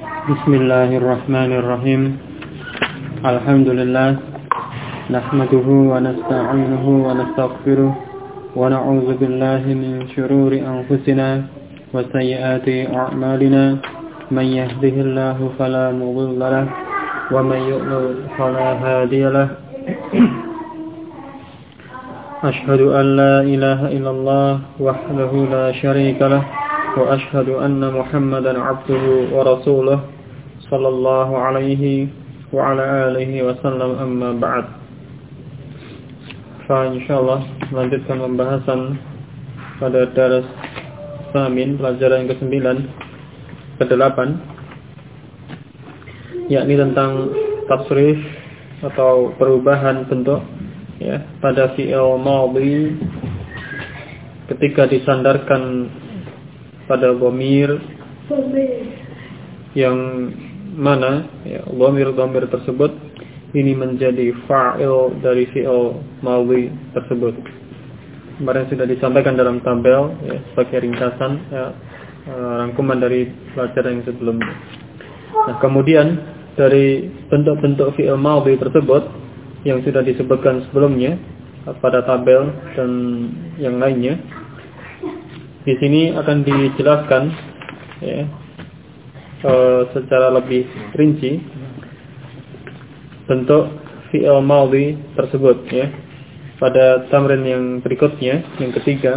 Bismillahirrahmanirrahim. Alhamdulillah. Nahmaduhu wa nasta'inuhu wa nastaghfiruh. Wa na'udzu billahi min shururi anfusina wa sayyiati a'malina. Man yahdihillahu fala mudilla lahu wa man yudlil fala hadiya lahu. Ashhadu an la ilaha illallah wahdahu la syarika lahu wa ashhadu anna Muhammadan 'abduhu wa rasuluh sallallahu alaihi wa ala alihi wa sallam, amma ba'd. Insyaallah melanjutkan pembahasan pada daras Samin, pelajaran yang ke-9 ke-8, yakni tentang tasrif atau perubahan bentuk ya pada fi'il madhi ketika disandarkan pada dhamir yang mana ya dhamir tersebut ini menjadi fa'il dari fi'il madhi tersebut. Kemarin sudah disampaikan dalam tabel ya, sebagai ringkasan ya, rangkuman dari pelajaran yang sebelumnya. Nah, kemudian dari bentuk-bentuk fi'il madhi tersebut yang sudah disebutkan sebelumnya pada tabel dan yang lainnya, di sini akan dijelaskan ya, secara lebih rinci bentuk fi'il madhi tersebut ya. Pada tamrin yang berikutnya, yang ketiga,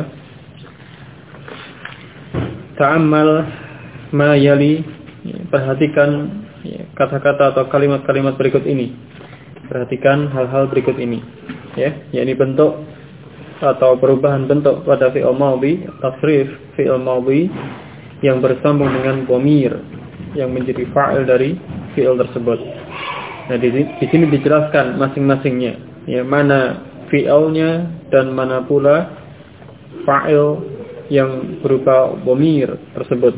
ta'ammal ma yali, perhatikan ya, kata-kata atau kalimat-kalimat berikut ini. Perhatikan hal-hal berikut ini ya, yakni bentuk atau perubahan bentuk pada fi'il madhi, tasrif fi'il madhi yang bersambung dengan dhamir yang menjadi fa'il dari fi'il tersebut. Nah, di sini dijelaskan masing-masingnya, ya, mana fi'ilnya dan mana pula fa'il yang berupa dhamir tersebut.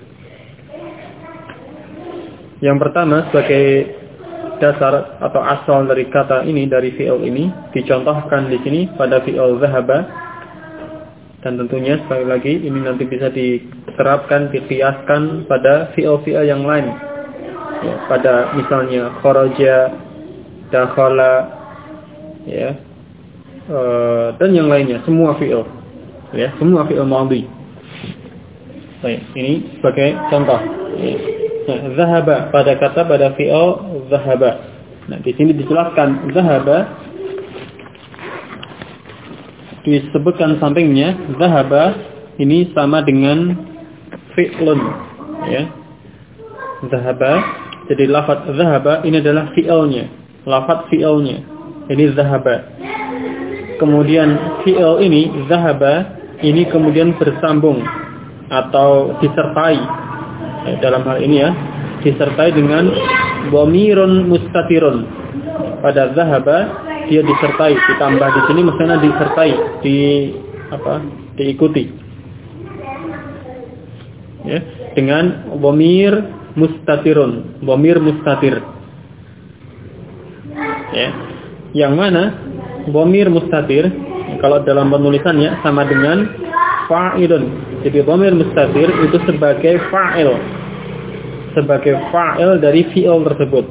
Yang pertama, sebagai dasar atau asal dari kata ini, dari fi'il ini, dicontohkan di sini pada fi'il dhahaba, dan tentunya sekali lagi ini nanti bisa diterapkan, dikiaskan pada fi'il-fi'il yang lain ya, pada misalnya kharaja, dakhala ya, dan yang lainnya, semua fi'il ya, semua fi'il madhi. Baik, ini sebagai contoh ya. Nah, dhahaba pada kata pada fi'il dhahaba. Nah, di sini dijelaskan dhahaba disebutkan sampingnya, dhahaba ini sama dengan fi'lun ya. Dhahaba, jadi lafaz dhahaba ini adalah fi'ilnya, lafaz fi'ilnya. Ini dhahaba. Kemudian fi'il ini dhahaba ini kemudian bersambung atau disertai dalam hal ini ya, disertai dengan dhamirun mustatirun. Pada dhahaba dia disertai, ditambah di sini maksudnya disertai, diikuti ya, dengan dhamir mustatirun, dhamir mustatir ya. Yang mana dhamir mustatir kalau dalam penulisannya sama dengan fa'ilun. Jadi dhamir mustatir itu sebagai fa'il, sebagai fa'il dari fi'il tersebut.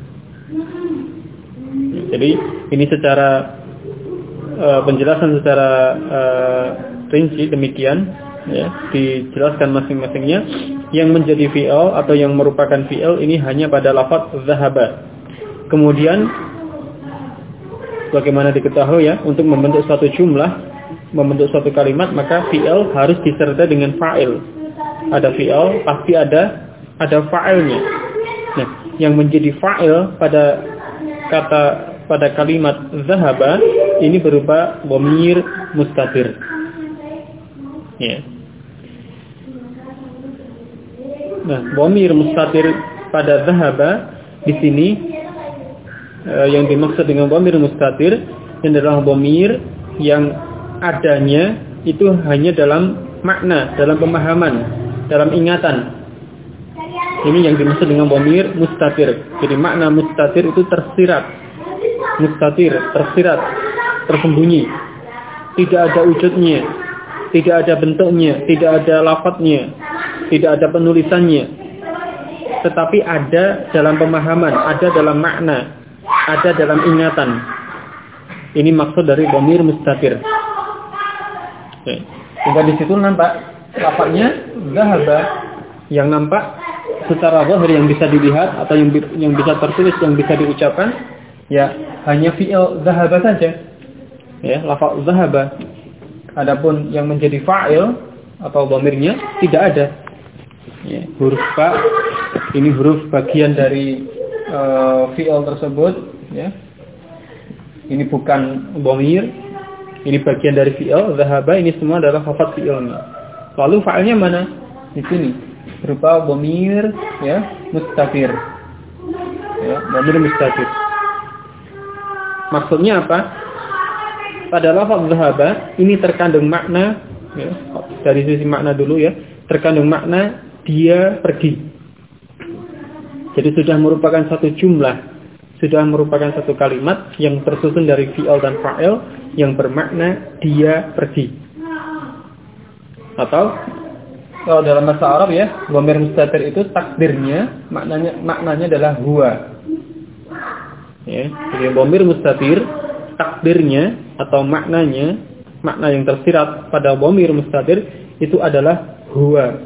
Jadi ini secara penjelasan secara rinci demikian ya, dijelaskan masing-masingnya. Yang menjadi fi'il atau yang merupakan fi'il ini hanya pada lafaz dhahaba. Kemudian bagaimana diketahui ya, untuk membentuk suatu jumlah, membentuk suatu kalimat, maka fi'il harus disertai dengan fa'il. Ada fi'il pasti ada fa'ilnya. Nah, yang menjadi fa'il pada kalimat dhahaba ini berupa dhamir mustatir. Ya. Nah, dhamir mustatir pada dhahaba di sini yang dimaksud dengan dhamir mustatir adalah dhamir yang adanya itu hanya dalam makna, dalam pemahaman, dalam ingatan. Ini yang dimaksud dengan dhamir mustatir. Jadi makna mustatir itu tersirat, mustatir, tersirat, tersembunyi. Tidak ada wujudnya, tidak ada bentuknya, tidak ada lafadznya, tidak ada penulisannya. tetapi ada dalam pemahaman, ada dalam makna, ada dalam ingatan. Ini maksud dari dhamir mustatir. Sehingga di situ nampak lafaznya zahaba, yang nampak secara zahir yang bisa dilihat atau yang bisa tertulis, yang bisa diucapkan, ya hanya fi'il zahaba saja. Ya, lafaz zahaba. Adapun yang menjadi fa'il atau dhamirnya tidak ada. Ya, huruf fa ini huruf bagian dari fi'il tersebut, ya. Ini bukan dhamir, ini bagian dari fi'il zahaba, ini semua adalah lafaz fi'ilnya. Lalu fa'ilnya mana? Di sini. Berupa dhamir, ya, mustatir. Ya, dhamir mustatir. Maksudnya apa? Pada lafaz zahaba ini terkandung makna, ya, dari sisi makna dulu ya, terkandung makna dia pergi. Jadi sudah merupakan satu jumlah, sudah merupakan satu kalimat yang tersusun dari fi'il dan fa'il yang bermakna dia pergi. Atau kalau dalam bahasa Arab ya, dhamir mustatir itu takdirnya maknanya adalah huwa. Ya, jadi dhamir mustatir takdirnya atau maknanya, makna yang tersirat pada dhamir mustatir itu adalah huwa.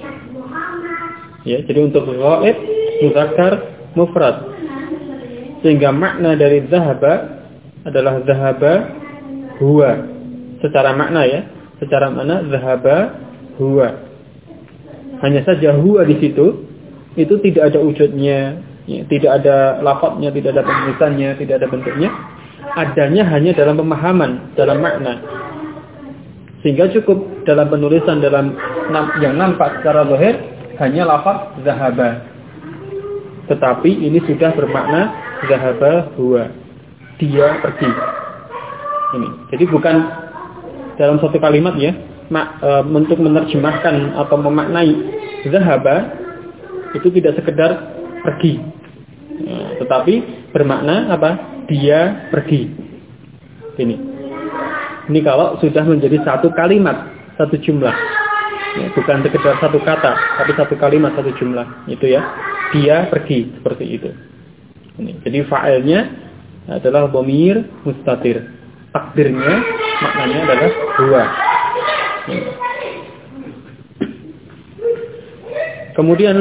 Ya, jadi untuk ghaib, mudzakkar, mufrad. Sehingga makna dari zahaba adalah zahaba huwa. Secara makna ya, secara makna zahaba huwa. Hanya saja huwa di situ itu tidak ada wujudnya, ya, tidak ada lafadznya, tidak ada penulisannya, tidak ada bentuknya. Adanya hanya dalam pemahaman, dalam makna. Sehingga cukup dalam penulisan dalam yang nampak secara zahir hanya lafaz zahaba. Tetapi ini sudah bermakna zahaba huwa. Dia pergi. Ini. Jadi bukan dalam satu kalimat ya, untuk menerjemahkan atau memaknai zahaba itu tidak sekedar pergi. Ya, tetapi bermakna apa? Dia pergi. Ini kalau sudah menjadi satu kalimat, satu jumlah. Ya, bukan sekedar satu kata, tapi satu kalimat, satu jumlah. Itu ya. Dia pergi, seperti itu. Jadi fa'ilnya adalah dhamir mustatir. Takdirnya, maknanya adalah huwa. Ya. Kemudian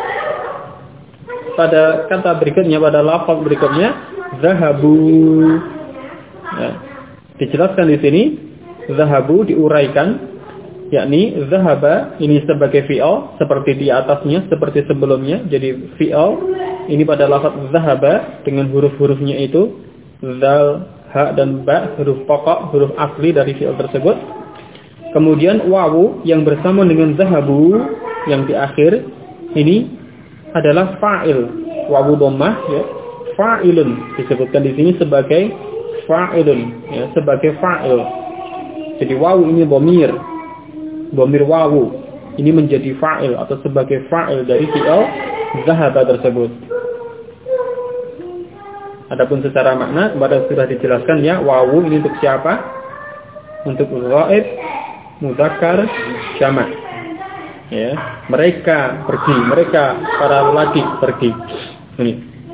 pada kata berikutnya, pada lafaz berikutnya, zahabu. Ya. Dijelaskan di sini, zahabu diuraikan, yakni zahaba ini sebagai fi'il seperti di atasnya, seperti sebelumnya. Jadi fi'il ini pada lafaz zahaba dengan huruf-hurufnya itu zal, ha dan ba, huruf pokok, huruf asli dari fi'il tersebut. Kemudian wawu yang bersama dengan zahabu yang di akhir ini adalah fa'il. Wawu dhammah ya, fa'ilun disebutkan di sini sebagai fa'ilun ya, sebagai fa'il. Jadi wawu ini dhamir wawu ini menjadi fa'il atau sebagai fa'il dari fi'il zahaba tersebut. Adapun secara makna kemarin sudah dijelaskan ya, wawu ini untuk siapa? Untuk ghaib, mudzakkar, jamak. Ya, mereka pergi, mereka para lelaki pergi. Ini.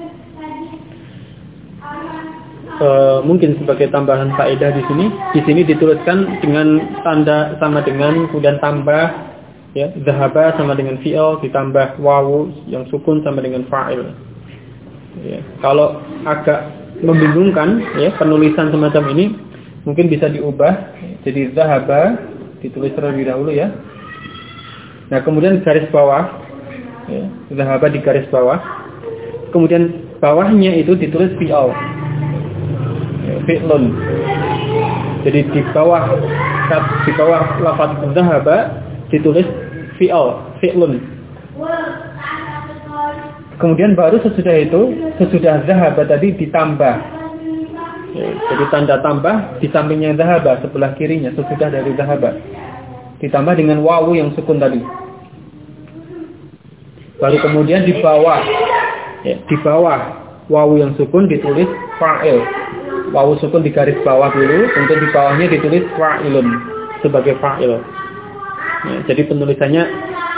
Mungkin sebagai tambahan faedah di sini. Di sini dituliskan dengan tanda sama dengan kemudian tambah ya, zahaba sama dengan fi'il ditambah wawu yang sukun sama dengan fa'il. Ya, kalau agak membingungkan ya penulisan semacam ini mungkin bisa diubah jadi zahaba ditulis terlebih dahulu ya. Nah, kemudian garis bawah ya, zahaba di garis bawah. Kemudian bawahnya itu ditulis fi'il. Fi'lun. Jadi di bawah lafaz zahaba ditulis fi'lun. Kemudian baru sesudah zahaba tadi ditambah. Ya, jadi tanda tambah di sampingnya zahaba, sebelah kirinya sesudah dari zahaba. Ditambah dengan wawu yang sukun tadi. Baru kemudian di bawah wawu yang sukun ditulis fa'il. Wawu sukun di garis bawah dulu, untuk di bawahnya ditulis fa'ilun sebagai fa'il. Ya, jadi penulisannya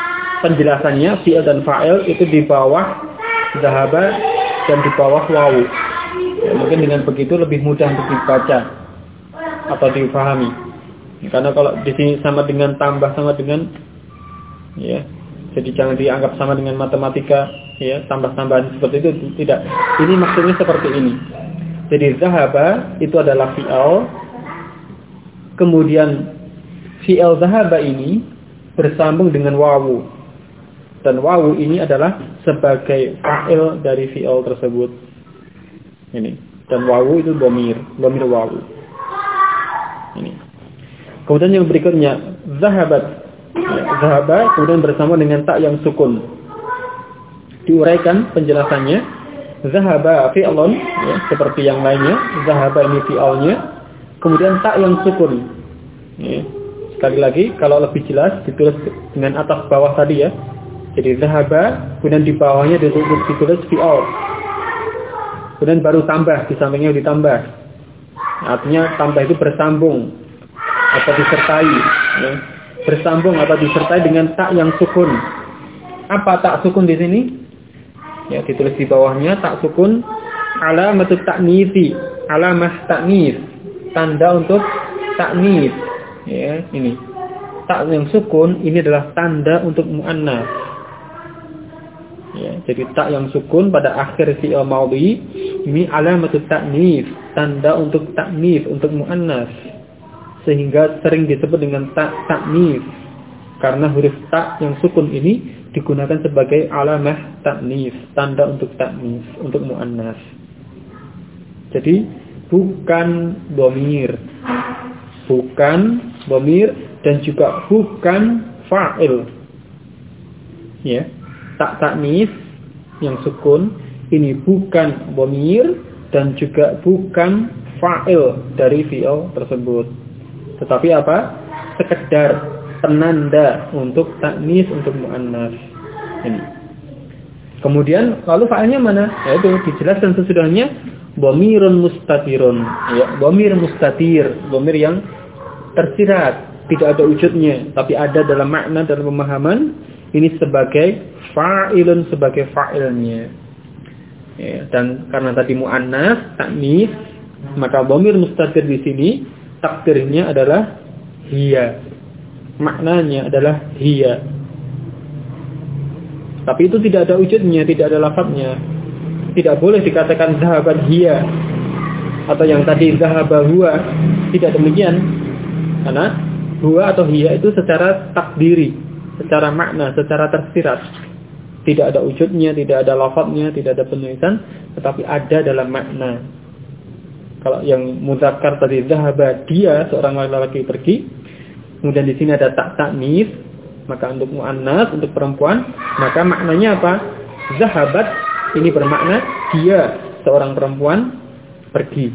penjelasannya fi'il dan fa'il itu di bawah zahaba dan di bawah wawu. Ya, mungkin dengan begitu lebih mudah untuk dibaca atau dipahami. Karena kalau di sini sama dengan tambah sama dengan, ya, jadi jangan dianggap sama dengan matematika, ya, tambah-tambahan seperti itu, tidak. Ini maksudnya seperti ini. Jadi zahaba itu adalah fi'il, kemudian fi'il zahaba ini bersambung dengan wawu, dan wawu ini adalah sebagai fa'il dari fi'il tersebut. Ini, dan wawu itu dhamir wawu. Ini. Kemudian yang berikutnya zahabat, ya, zahaba kemudian bersama dengan tak yang sukun. Diuraikan penjelasannya, zahaba fi'lun, ya, seperti yang lainnya, zahaba ini fi'alnya, kemudian tak yang sukun. Ya. Sekali lagi kalau lebih jelas ditulis dengan atas bawah tadi, ya. Jadi zahaba kemudian di bawahnya ditulis fi'al. Kemudian baru tambah, di sampingnya ditambah. Artinya tambah itu bersambung atau disertai, ya. Bersambung atau disertai dengan tak yang sukun. Apa tak sukun di sini? Ya, ditulis di bawahnya tak sukun, alamatut ta'nitsi, alamah ta'nits, tanda untuk ta'nits. Ya, ini. Tak yang sukun ini adalah tanda untuk muannats. Ya, jadi tak yang sukun pada akhir fi'il madhi ini alamatut ta'nits, tanda untuk ta'nits, untuk muannats. Sehingga sering disebut dengan ta'nits karena huruf ta yang sukun ini digunakan sebagai alamah ta'nits, tanda untuk ta'nits, untuk muannats. Jadi bukan dhamir, dan juga bukan fa'il. Ya. Tak ta'nits yang sukun ini bukan dhamir dan juga bukan fa'il dari fi'il tersebut. Tetapi apa? Sekedar penanda untuk ta'nits, untuk muannats. Ini. Kemudian lalu fa'ilnya mana? Yaitu dijelaskan sesudahnya dhamirun mustatirun. Ya, dhamir mustatir, dhamir yang tersirat, tidak ada wujudnya, tapi ada dalam makna, dalam pemahaman. Ini sebagai fa'ilun, sebagai fa'ilnya. Ya, dan karena tadi muannats, ta'nits, maka dhamir mustatir di sini takdirnya adalah hiya. Maknanya adalah hiya. Tapi itu tidak ada wujudnya, tidak ada lafadznya. Tidak boleh dikatakan zahabat hiya atau yang tadi zahaba huwa. Tidak demikian. Karena huwa atau hiya itu secara takdiri, secara makna, secara tersirat. Tidak ada wujudnya, tidak ada lafadznya, tidak ada penulisan, tetapi ada dalam makna. Kalau yang mudzakkar tadi zahaba, dia seorang laki-laki pergi. Kemudian di sini ada tak ta'nits, maka untuk muannats, untuk perempuan, maka maknanya apa? Zahabat ini bermakna dia seorang perempuan pergi.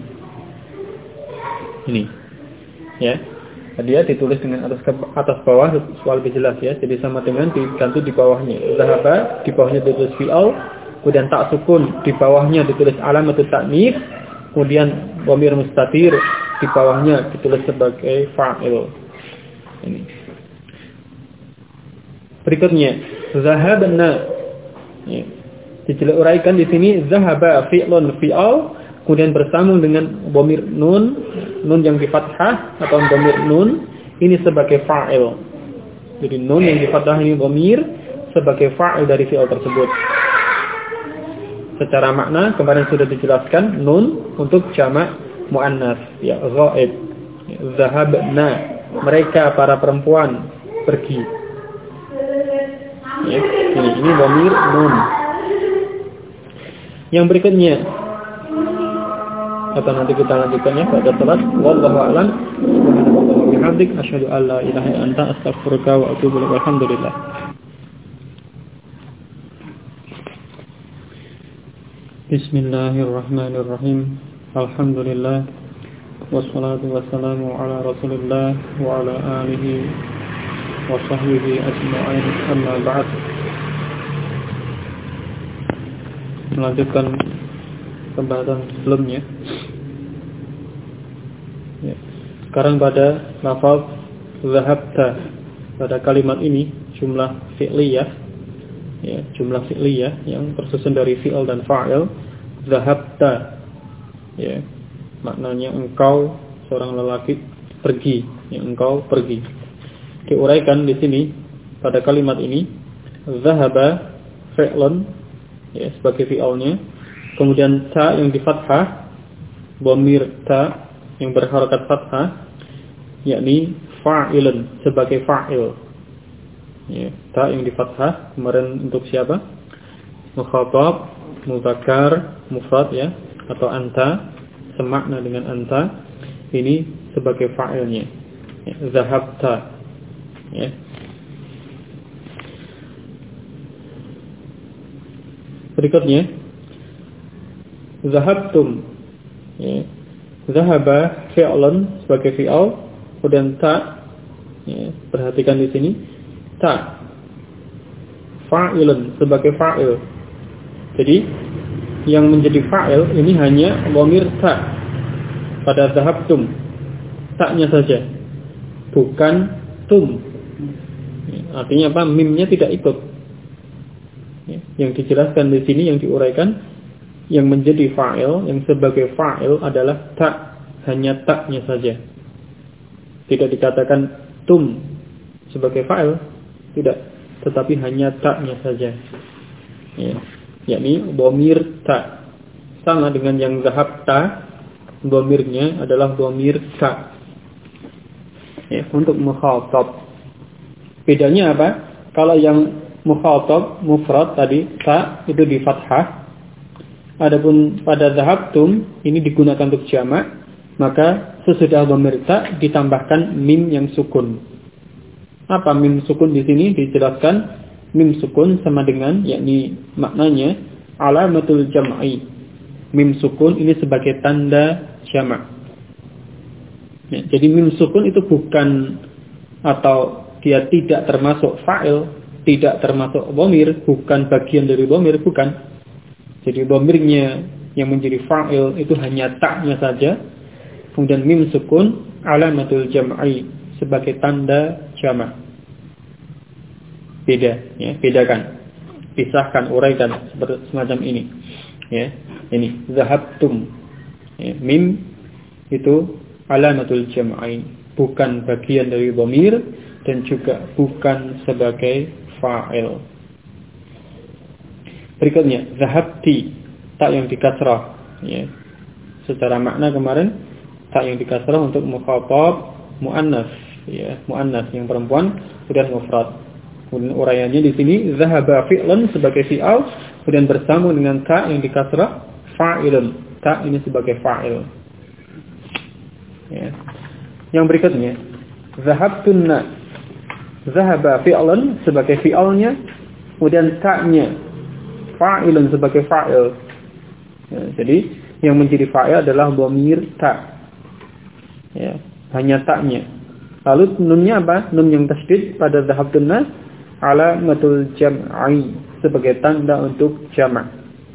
Ini. Ya. Dia ditulis dengan atas bawah supaya lebih jelas, ya. Jadi sama dengan diganti di bawahnya. Zahaba di bawahnya ditulis fi'al, kemudian tak sukun di bawahnya ditulis alamatut ta'nits, kemudian dhamir mustatir di bawahnya ditulis sebagai fa'il. Ini. Berikutnya zahabna. Ya. Dijelaskan di sini zahaba fi'lun fi'al, kemudian bersambung dengan dhamir nun yang di fathah atau dhamir nun ini sebagai fa'il. Jadi nun yang di fathah ini dhamir sebagai fa'il dari fi'il tersebut. Secara makna kemarin sudah dijelaskan, nun untuk jamak muannats, ya, ghaib. Zahabna, mereka para perempuan pergi. Ya, ini dhamir nun. Yang berikutnya atau nanti kita lanjutkan ya pada salat. Wallahu a'lam. Subhanallahi wa bihamdik asyhadu an la ilaha illa anta astaghfiruka wa atubu ilaik. Alhamdulillah. Bismillahirrahmanirrahim. Alhamdulillah. Wassalatu wassalamu ala Rasulillah wa ala alihi wa sahbihi ajma'in. Amma ba'd. Melanjutkan pembahasan sebelumnya. Ya. Sekarang pada lafaz zahabta, pada kalimat ini jumlah fi'liyah, ya, jumlah fi'liyah yang tersusun dari fi'il dan fa'il. Zahabta, ya, maknanya engkau seorang lelaki pergi, ya, engkau pergi. Diuraikan di sini pada kalimat ini, zahaba fi'lun, ya, sebagai fi'ilnya, kemudian ta yang di fathah, dhamir ta yang berharakat fathah, yakni fa'ilun sebagai fa'il. Ya, ta yang di fathah kemarin untuk siapa? Mukhatab, mudzakkar, mufrad, ya, atau anta, semakna dengan anta. Ini sebagai fa'ilnya. Ya, zahabta. Ya. Berikutnya zahabtum, ya. Zahaba fi'lun sebagai fi'il, kemudian ta, ya, perhatikan di sini, ta fa'ilun sebagai fa'il. Jadi yang menjadi fa'il ini hanya dhamir ta pada zahabtum, ta-nya saja, bukan tum. Ya, artinya apa? Mimnya tidak ikut. Ya, yang dijelaskan di sini, yang diuraikan, yang menjadi fa'il, yang sebagai fa'il adalah ta, hanya ta-nya saja. Tidak dikatakan tum sebagai fa'il, tidak, tetapi hanya ta-nya saja. Ya, yakni dhamir ta. Sama dengan yang zahabta, dhamirnya adalah dhamir ta. Ya, untuk mukhatab. Bedanya apa? Kalau yang mukhatab mufrad tadi ta itu di fathah. Adapun pada zahabtum ini digunakan untuk jamak, maka sesudah dhamir ta ditambahkan mim yang sukun. Apa mim sukun di sini? Dijelaskan mim sukun sama dengan, yakni maknanya alamatul jam'i. Mim sukun ini sebagai tanda jamak. Ya, jadi mim sukun itu bukan, atau dia tidak termasuk fa'il, tidak termasuk dhamir, bukan bagian dari dhamir, bukan. Jadi dhamirnya yang menjadi fa'il itu hanya ta-nya saja. Kemudian mim sukun alamatul jam'i sebagai tanda jamak. Beda, ya, bedakan. Pisahkan, uraikan seperti semacam ini. Ya, ini zahabtum. Ya, mim itu alamatul jam'i, bukan bagian dari dhamir dan juga bukan sebagai fa'il. Berikutnya zahabti, ta yang dikasrah, ya. Secara makna kemarin ta yang dikasrah untuk mukhatab muannas, ya, muannas yang perempuan, kemudian mufrad. Kemudian uraiannya di sini zahaba fi'lun sebagai fi'al, kemudian bersambung dengan ta yang dikasrah fa'ilun. Ta ini sebagai fa'il. Ya. Yang berikutnya zahabtunna, zahaba fi'lun sebagai fi'alnya, kemudian ta-nya fa'ilun sebagai fa'il. Ya, jadi yang menjadi fa'il adalah dhamir ta. Ya, hanya ta-nya. Lalu nunnya apa? Nun yang tasydid pada zahabtunna alamatul jam'i sebagai tanda untuk jamak.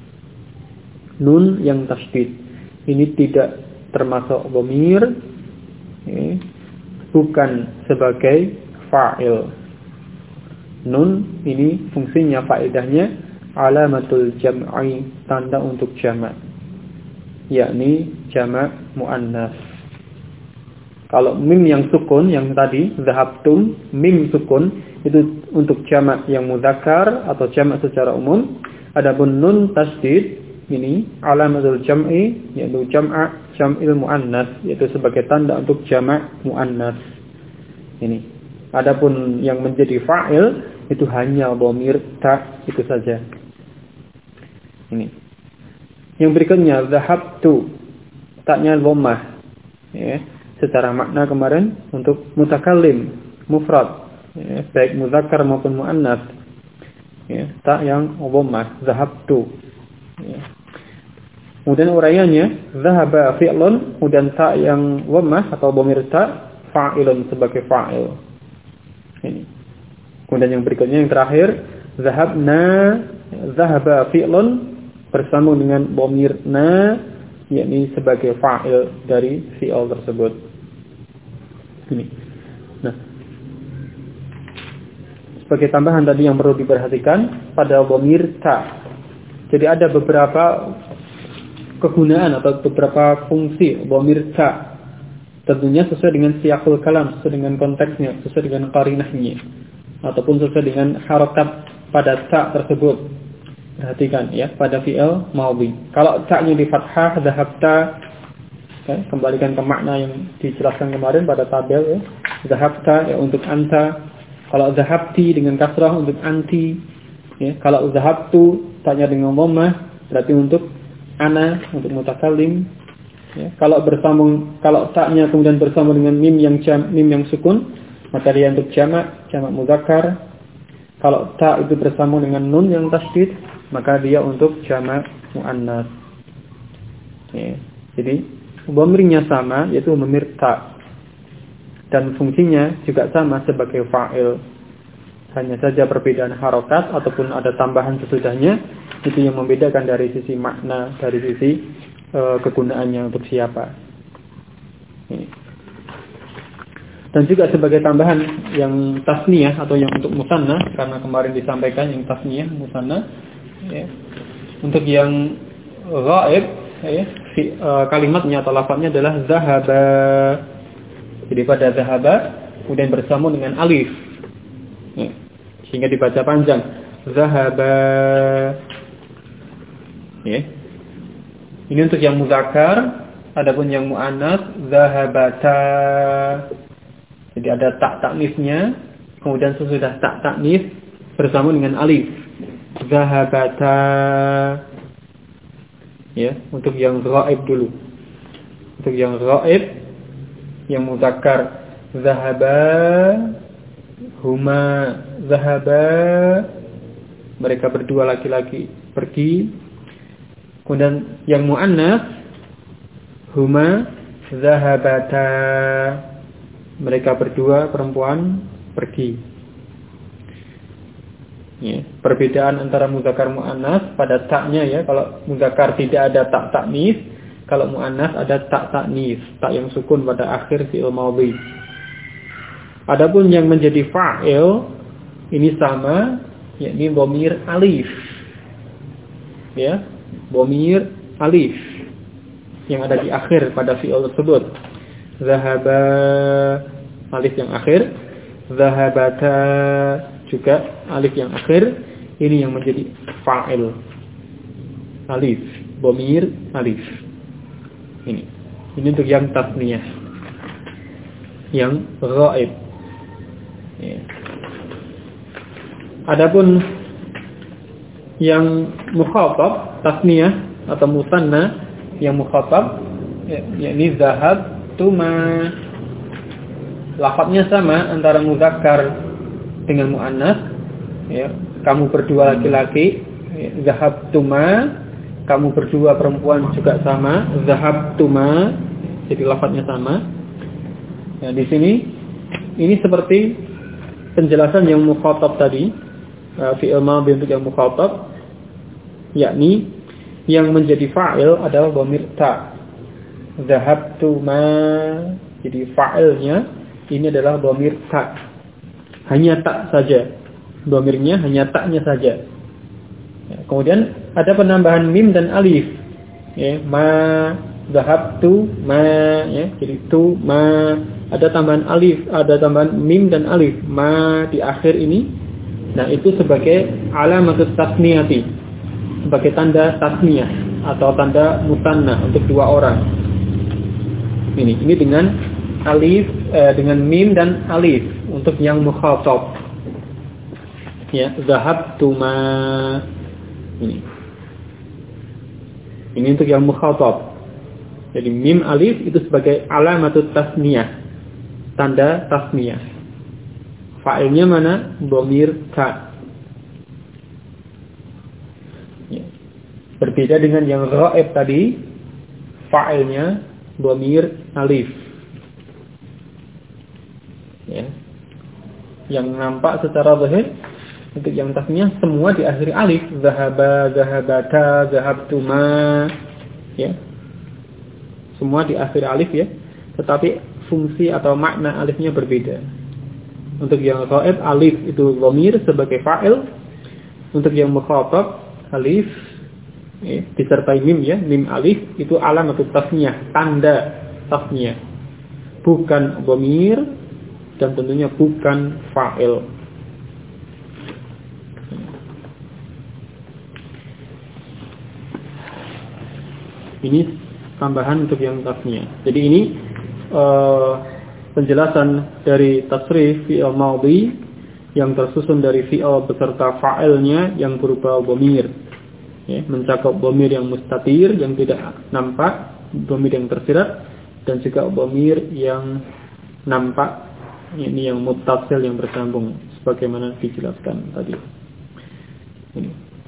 Nun yang tasydid ini tidak termasuk dhamir, ya, bukan sebagai fa'il. Nun ini fungsinya, faedahnya alamatul jam'i, tanda untuk jamak, yakni jamak muannas. Kalau mim yang sukun yang tadi zahabtum, mim sukun itu untuk jamak yang mudzakkar atau jamak secara umum. Adapun nun tasydid ini alamatul jam'i, yaitu jam'il muannas, yaitu sebagai tanda untuk jamak muannas. Ini. Adapun yang menjadi fa'il itu hanya dhamir ta itu saja. Ini. Yang berikutnya zahabtu, ta-nya dhammah. Ya, secara makna kemarin untuk mutakallim, mufrad, ya, baik mudzakkar maupun muannas. Ya, ta yang dhammah, zahabtu. Ya. Kemudian uraiannya zahaba fi'lun, kemudian ta yang dhammah atau dhamir ta fa'ilun sebagai fa'il. Ini. Kemudian yang berikutnya yang terakhir zahabna, zahaba fi'lun bersambung dengan dhamir na, yakni sebagai fa'il dari fi'il tersebut. Ini. Nah, sebagai tambahan tadi yang perlu diperhatikan pada dhamir ta. Jadi ada beberapa kegunaan atau beberapa fungsi dhamir ta. Tentunya sesuai dengan siyaqul kalam, sesuai dengan konteksnya, sesuai dengan qarinahnya, ataupun sesuai dengan harokat pada ta tersebut. Perhatikan ya, pada fi'il madhi. Kalau ta-nya di fathah, dhahabta, kembalikan ke makna yang dijelaskan kemarin pada tabel ya. Dhahabta ya untuk anta. Kalau dhahabti dengan kasrah untuk anti. Ya, kalau dhahabtu ta-nya dengan dhammah berarti untuk ana, untuk mutakallim. Ya, kalau ta-nya kemudian bersambung dengan mim yang sukun, maka dia untuk jamak muzakkar. Kalau ta itu bersambung dengan nun yang tasydid, maka dia untuk jamak muannats. Ya, jadi dhamirnya sama, yaitu dhamir ta. Dan fungsinya juga sama sebagai fa'il. Hanya saja perbedaan harokat ataupun ada tambahan sesudahnya, itu yang membedakan dari sisi makna, dari sisi kegunaannya untuk siapa. Dan juga sebagai tambahan yang tasniyah atau yang untuk musanna, karena kemarin disampaikan yang tasniyah musanna ya. Untuk yang ghaib ya, kalimatnya atau lafaznya adalah zahaba. Jadi pada zahaba kemudian bersambung dengan alif ya, sehingga dibaca panjang zahaba ya. Ini untuk yang muzakkar. Adapun yang muannats zahabata. Jadi ada tak taknisnya, kemudian sesudah tak taknis bersambung dengan alif. Zahabata. Ya, untuk yang ghaib dulu. Untuk yang ghaib, yang muzakkar zahaba, huma zahaba. Mereka berdua laki-laki pergi. Kemudian yang muannats huma zahabata. Mereka berdua perempuan pergi. Ya, perbedaan antara muzakkar muannats pada taknya ya. Kalau muzakkar tidak ada tak taknis, kalau muannats ada tak taknis, tak yang sukun pada akhir fi'il madhi. Adapun yang menjadi fa'il ini sama, yakni dhamir alif. Ya, dhamir alif yang ada di akhir pada fi'il tersebut. Zahaba alif yang akhir, zahabata juga alif yang akhir. Ini yang menjadi fa'il. Alif, dhamir alif. Ini untuk yang tasniyah, yang ghaib. Ya. Adapun yang mukhatab tasniyah atau musanna, yang mukhatab yakni zahab tuma. Lafadznya sama antara muzakkar dengan muannats ya. Kamu berdua laki-laki zahab tuma, kamu berdua perempuan juga sama zahab tuma. Jadi lafadznya sama. Nah, di sini ini seperti penjelasan yang mukhatab tadi, fi'il madhi untuk yang mukhatab, yakni yang menjadi fa'il adalah dhamir ta. Zahabtu ma. Jadi fa'ilnya ini adalah dhamir ta. Hanya ta saja. Dhamirnya hanya ta-nya saja. Ya, kemudian ada penambahan mim dan alif. Ya, ma zahabtu ma ya. Jadi tu ma, ada tambahan alif, ada tambahan mim dan alif. Ma di akhir ini. Nah, itu sebagai alamatut tasniyati. Sebagai tanda tasniyah atau tanda musanna untuk dua orang. Ini dengan alif, dengan mim dan alif untuk yang mukhatab. Ya, zahabtu ma. Ini untuk yang mukhatab. Jadi mim alif itu sebagai alamatut tasniyah, tanda tasniyah. Fa'ilnya mana? Dhamir ta. Ya. Berbeda dengan yang ghaib tadi, fa'ilnya dhamir alif. Ya. Yang nampak secara zahir untuk yang tasniyah semua diakhiri alif. Zahaba, zahabata, zahabtuma. Ya. Semua diakhiri alif ya. Tetapi fungsi atau makna alifnya berbeda. Untuk yang ghaib alif itu dhamir sebagai fa'il. Untuk yang mukhatab alif disertai mim ya, mim alif itu alamat tasniyah, tanda tasniyah. Bukan dhamir dan tentunya bukan fa'il. Ini tambahan untuk yang tasniyah. Jadi ini penjelasan dari tasrif fi'il madhi yang tersusun dari fi'il beserta fa'ilnya yang berupa dhamir. Ya, mencakup dhamir yang mustatir yang tidak nampak, dhamir yang tersirat, dan juga dhamir yang nampak, ini yang muttasil yang bersambung sebagaimana dijelaskan tadi. Ini.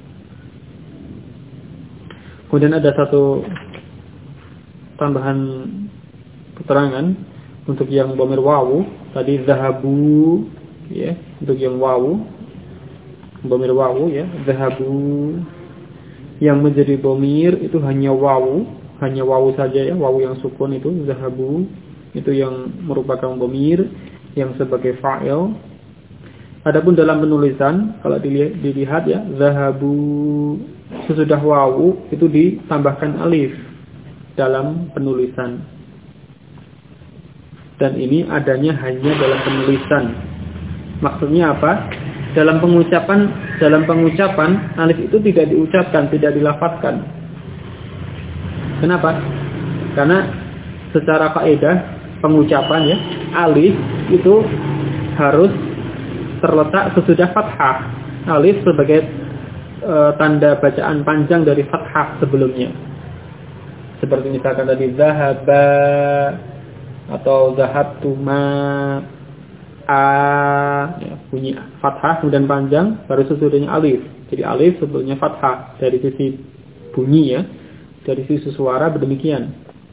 Kemudian ada satu tambahan keterangan untuk yang dhamir wawu tadi zahabu ya, untuk yang wawu dhamir wawu ya, zahabu yang menjadi dhamir itu hanya wawu saja ya, wawu yang sukun itu zahabu itu yang merupakan dhamir yang sebagai fa'il. Adapun dalam penulisan kalau dilihat ya, zahabu sesudah wawu itu ditambahkan alif dalam penulisan. Dan ini adanya hanya dalam penulisan. Maksudnya apa? Dalam pengucapan alif itu tidak diucapkan, tidak dilafazkan. Kenapa? Karena secara kaidah pengucapan ya, alif itu harus terletak sesudah fathah. Alif sebagai tanda bacaan panjang dari fathah sebelumnya. Seperti misalkan tadi zahaba atau zahabtuma ya, bunyi fathah kemudian panjang baru sesudahnya alif. Jadi alif sebelumnya fathah dari sisi bunyi ya, dari sisi suara berdemikian.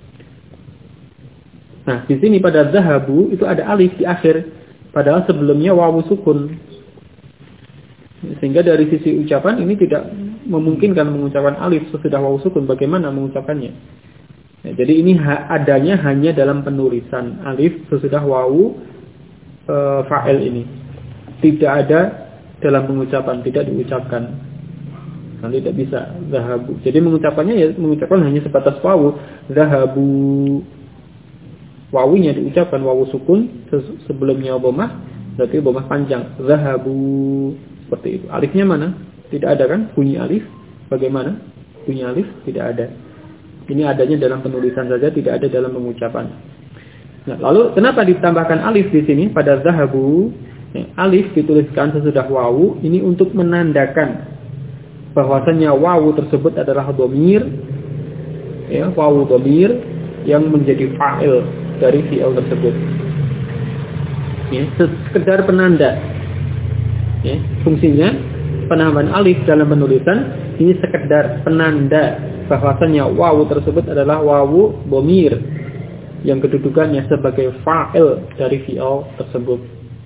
Nah, di sini pada zahabu itu ada alif di akhir padahal sebelumnya wawu sukun. Sehingga dari sisi ucapan ini tidak memungkinkan mengucapkan alif sesudah wawu sukun. Bagaimana mengucapkannya? Ya, jadi ini adanya hanya dalam penulisan alif sesudah wawu fa'il ini. Tidak ada dalam pengucapan, tidak diucapkan. Nanti tidak bisa zahabu. Jadi mengucapkannya ya mengucapkan hanya sebatas wawu. Zahabu. Wawunya diucapkan wawu sukun sebelumnya dhammah, berarti dhammah panjang. Zahabu. Seperti itu. Alifnya mana? Tidak ada kan? Bunyi alif. Bagaimana? Bunyi alif tidak ada. Ini adanya dalam penulisan saja, tidak ada dalam pengucapan. Nah, lalu kenapa ditambahkan alif di sini pada zahabu? Ya, alif dituliskan sesudah wawu ini untuk menandakan bahwasanya wawu tersebut adalah dhamir, ya, wawu dhamir yang menjadi fa'il dari fi'il tersebut. Ya, sekedar penanda. Ya, fungsinya penambahan alif dalam penulisan ini sekedar penanda bahwasanya wawu tersebut adalah wawu dhamir yang kedudukannya sebagai fa'il dari fi'il tersebut.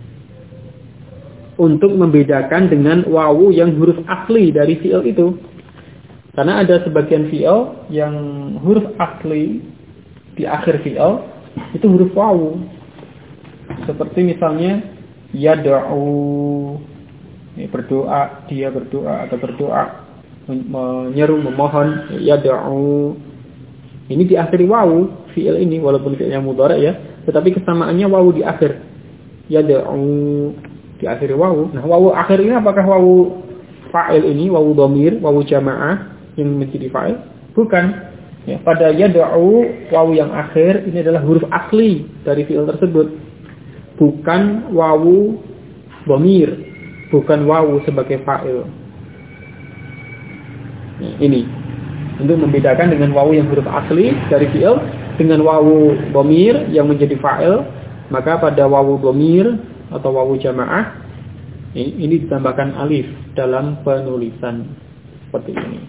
Untuk membedakan dengan wawu yang huruf asli dari fi'il itu. Karena ada sebagian fi'il yang huruf asli di akhir fi'il itu huruf wawu. Seperti misalnya yad'u, berdoa, dia berdoa atau berdoa, menyeru, memohon, yad'u. Ini diakhiri wawu fi'il ini walaupun fi'ilnya mudhari' ya, tetapi kesamaannya wawu di akhir. Yad'u diakhiri wawu. Nah, wawu akhir ini apakah wawu fa'il ini, wawu dhamir, wawu jamaah yang menjadi fa'il? Bukan. Ya, pada yad'u wawu yang akhir ini adalah huruf asli dari fi'il tersebut. Bukan wawu dhamir, bukan wawu sebagai fa'il. Nah, ini untuk membedakan dengan wawu yang huruf asli dari fi'il dengan wawu dhamir yang menjadi fa'il, maka pada wawu dhamir atau wawu jamaah ini ditambahkan alif dalam penulisan seperti ini.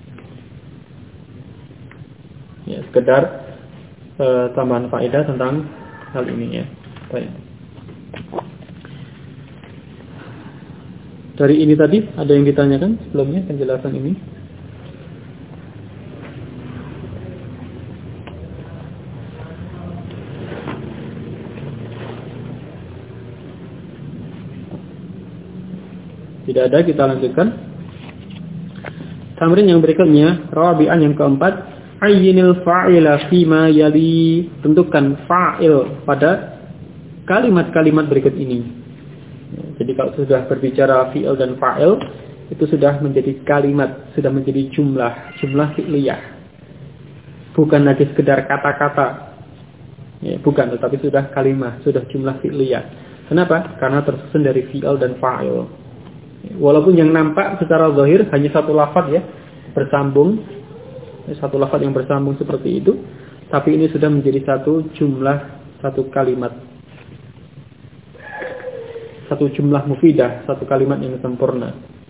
Ya, sekedar tambahan faedah tentang hal ini ya. Baik. Dari ini tadi ada yang ditanyakan sebelumnya penjelasan ini? Tidak ada, kita lanjutkan. Tamrin yang berikutnya, rabi'an yang keempat, ayyinil fa'ila fima yali. Tentukan fa'il pada kalimat-kalimat berikut ini. Jadi kalau sudah berbicara fi'il dan fa'il, itu sudah menjadi kalimat, sudah menjadi jumlah fi'liyah. Bukan lagi sekedar kata-kata. Ya, bukan, tetapi sudah kalimat, sudah jumlah fi'liyah. Kenapa? Karena tersusun dari fi'il dan fa'il. Walaupun yang nampak secara zahir hanya satu lafaz ya, bersambung, satu lafaz yang bersambung seperti itu, tapi ini sudah menjadi satu jumlah, satu kalimat, satu jumlah mufidah, satu kalimat yang sempurna.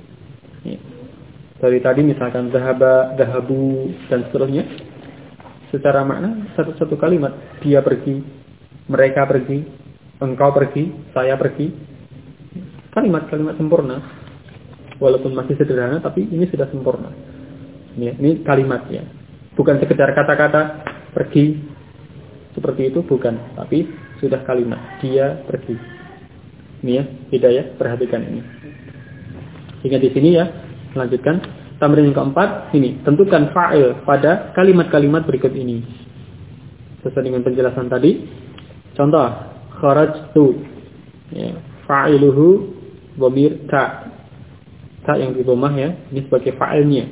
Dari tadi misalkan zahaba, zahabu dan seterusnya, secara makna satu kalimat. Dia pergi, mereka pergi, engkau pergi, saya pergi. Kalimat-kalimat sempurna. Walaupun masih sederhana, tapi ini sudah sempurna. Ini kalimatnya. Bukan sekedar kata-kata pergi seperti itu, bukan. Tapi sudah kalimat. Dia pergi. Ini ya, beda ya. Perhatikan ini. Ingat di sini ya. Lanjutkan. Tamrin yang keempat, ini. Tentukan fa'il pada kalimat-kalimat berikut ini. Sesuai dengan penjelasan tadi. Contoh. Kharajtu. Ya. Fa'iluhu dhamir ta. Ta yang di dhammah ya, ini sebagai fa'ilnya.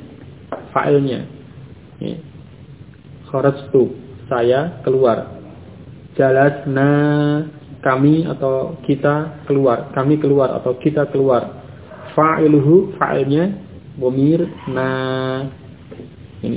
Ya. Kharajtu, saya keluar. Jalasna, kami atau kita keluar. Kami keluar atau kita keluar. Fa'iluhu, fa'ilnya dhamir na. Ini.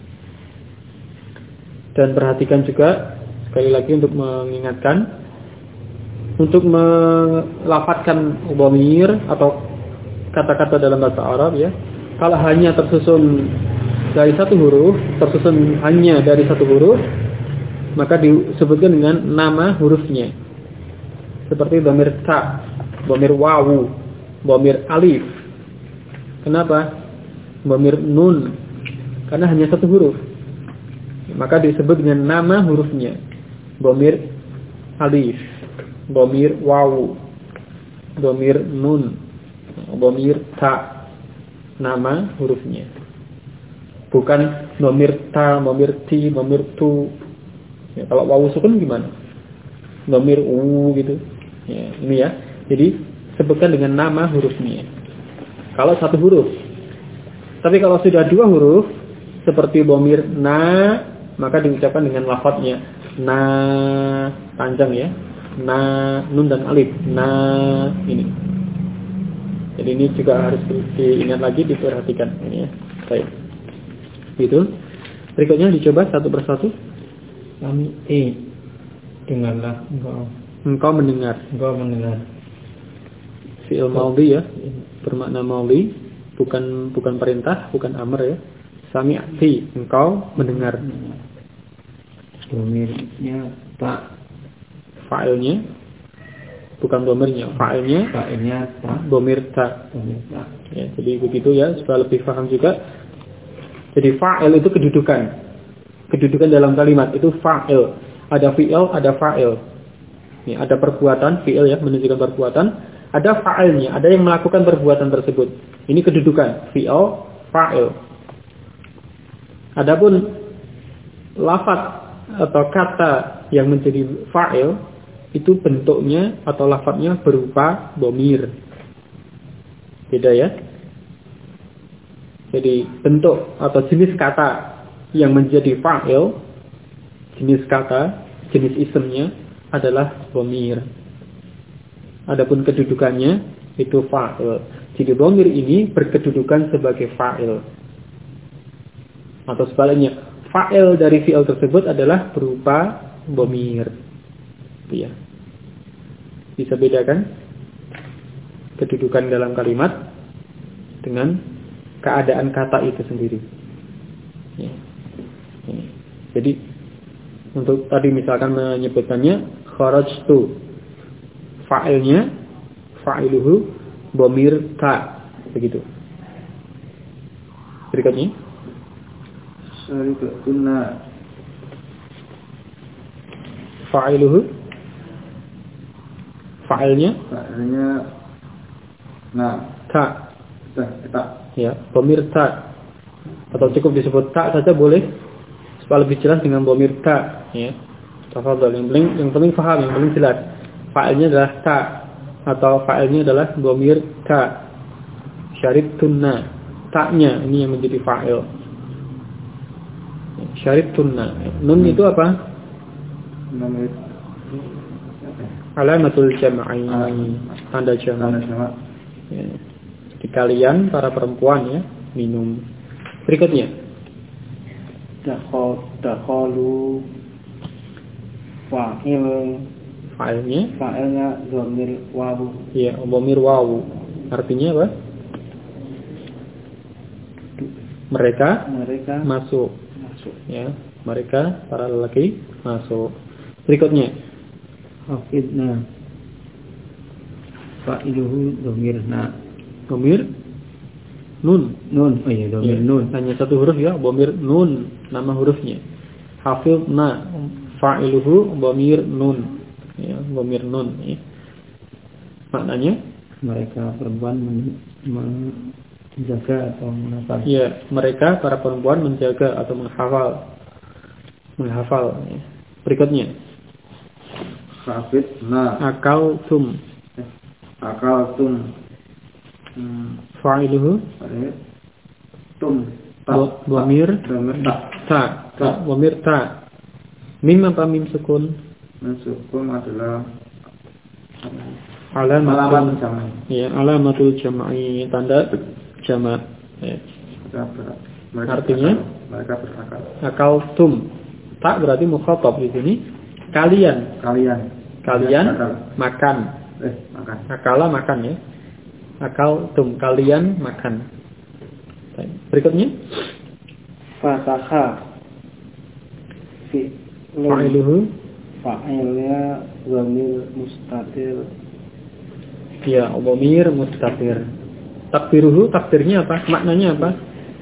Dan perhatikan juga sekali lagi untuk mengingatkan, untuk melafadzkan dhamir atau kata-kata dalam bahasa Arab ya, kalau hanya tersusun dari satu huruf, tersusun hanya dari satu huruf, maka disebutkan dengan nama hurufnya. Seperti dhamir ta, dhamir wawu, dhamir alif. Kenapa? Dhamir nun. Karena hanya satu huruf. Maka disebut dengan nama hurufnya. Dhamir alif, dhamir wawu, dhamir nun, dhamir ta, nama hurufnya. Bukan dhamir ta, dhamir ti, dhamir tu. Ya, kalau wawu sukun gimana? Dhamir u gitu. Ya, ini ya. Jadi sebutkan dengan nama hurufnya. Kalau satu huruf. Tapi kalau sudah dua huruf, seperti dhamir na, maka diucapkan dengan lafadznya na, panjang ya. Na, nun dan alif. Na, ini. Jadi ini juga harus diingat lagi, diperhatikan ini ya. Baik. Gitu. Berikutnya dicoba satu persatu. Kami dengarlah engkau. Engkau mendengar. Engkau mendengar. Fi'il madhi ya. Bermakna madhi, bukan perintah, bukan amr ya. Sami'ti, engkau mendengar. Dhamirnya ta. Fa'ilnya bukan dhamirnya, fa'ilnya ta, dhamir ta. Ya, jadi begitu ya, supaya lebih paham juga. Jadi fa'il itu kedudukan. Kedudukan dalam kalimat itu fa'il. Ada fi'il, ada fa'il. Ya, ada perbuatan, fi'il ya, menunjukkan perbuatan. Ada fa'ilnya, ada yang melakukan perbuatan tersebut. Ini kedudukan, fi'il, fa'il. Adapun lafaz atau kata yang menjadi fa'il, itu bentuknya atau lafadznya berupa dhamir. Beda ya. Jadi bentuk atau jenis kata yang menjadi fa'il, jenis kata, jenis isimnya adalah dhamir. Adapun kedudukannya itu fa'il. Jadi dhamir ini berkedudukan sebagai fa'il. Atau sebaliknya, fa'il dari fi'il tersebut adalah berupa dhamir. Ya. Bisa bedakan kedudukan dalam kalimat dengan keadaan kata itu sendiri. Ya. Jadi untuk tadi misalkan menyebutkannya kharajtu, fa'ilnya fa'iluhu dhamir ta, begitu. Berikutnya syarikatuna, fa'iluhu, fa'ilnya Ta. Ya, dhamir ta. Atau cukup disebut ta saja boleh. Supaya lebih jelas dengan dhamir ta, ya. Tafadhol, yang penting paham, yang penting jelas. Fa'ilnya adalah ta atau fa'ilnya adalah dhamir ta. Syaribtunna. Ta-nya ini yang menjadi fa'il. Syaribtunna. Nun itu apa? Alamatul jam'i, tanda jamak. Ya. Jadi kalian para perempuan ya minum. Berikutnya. Dakhalu fa'ilnya dhamir wawu. Iya, dhamir wawu. Artinya apa? Mereka masuk. Ya, mereka para lelaki masuk. Berikutnya. Hafidna. Fa'iluhu dhamirna. Dhamir nun. Oh iya, dhamir nun. Hanya satu huruf ya, dhamir nun nama hurufnya. Hafidna. Fa'iluhu dhamir nun. Ya, dhamir nun ya. Maknanya mereka perempuan menjaga atau menghafal. Ya, mereka para perempuan menjaga atau menghafal ya. Berikutnya. Hafidna. Akaltum. Fa'iluhu dhamir ta. Dhamir ta. Mim apa mim sukun? Mim sukun adalah alamatul jam'i. Ya, alamatul jam'i, tanda jamak. Ya. Artinya mereka berakal. Akaltum. Tak berarti mukhatab di sini. Kalian makan. Akala makan ya. Akaltum, kalian makan. Berikutnya. Fataha. Fa'iluhu. Fa'ilnya dhamir mustatir. Ya, dhamir mustatir. Takdiruhu, takdirnya apa? Maknanya apa?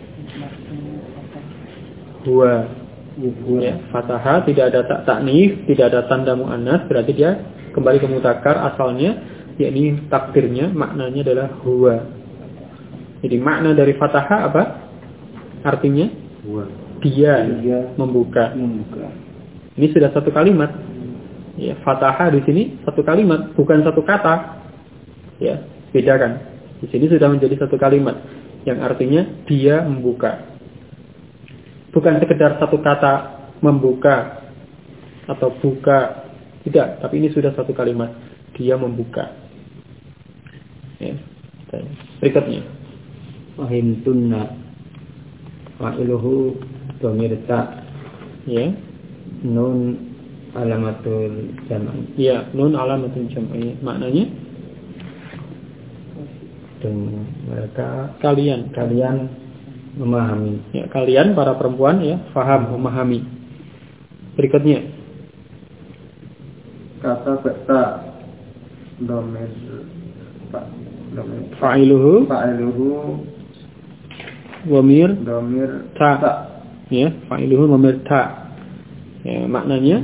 Huwa. Ya, fataha tidak ada ta'nif, tidak ada tanda muannas, berarti dia kembali ke mutakar asalnya, yakni takdirnya maknanya adalah huwa. Jadi makna dari fataha apa? Artinya huwa. Dia membuka. Ini sudah satu kalimat. Ya, fataha di sini satu kalimat, bukan satu kata. Ya, bedakan. Di sini sudah menjadi satu kalimat yang artinya dia membuka. Bukan sekedar satu kata membuka atau buka, tidak, tapi ini sudah satu kalimat, dia membuka. Ya. Berikutnya. Fahimtunna. Fa'iluhu dhamir ta. Ya. Nun alamatul jam'i. Ya, nun alamatul jam'i. Maknanya dan mereka kalian memahami. Ya, kalian para perempuan ya, faham, memahami. Berikutnya. Kata ta dhamir fa'iluhu dhamir ta. Ya, fa'iluhu dhamir ta. Ya, maknanya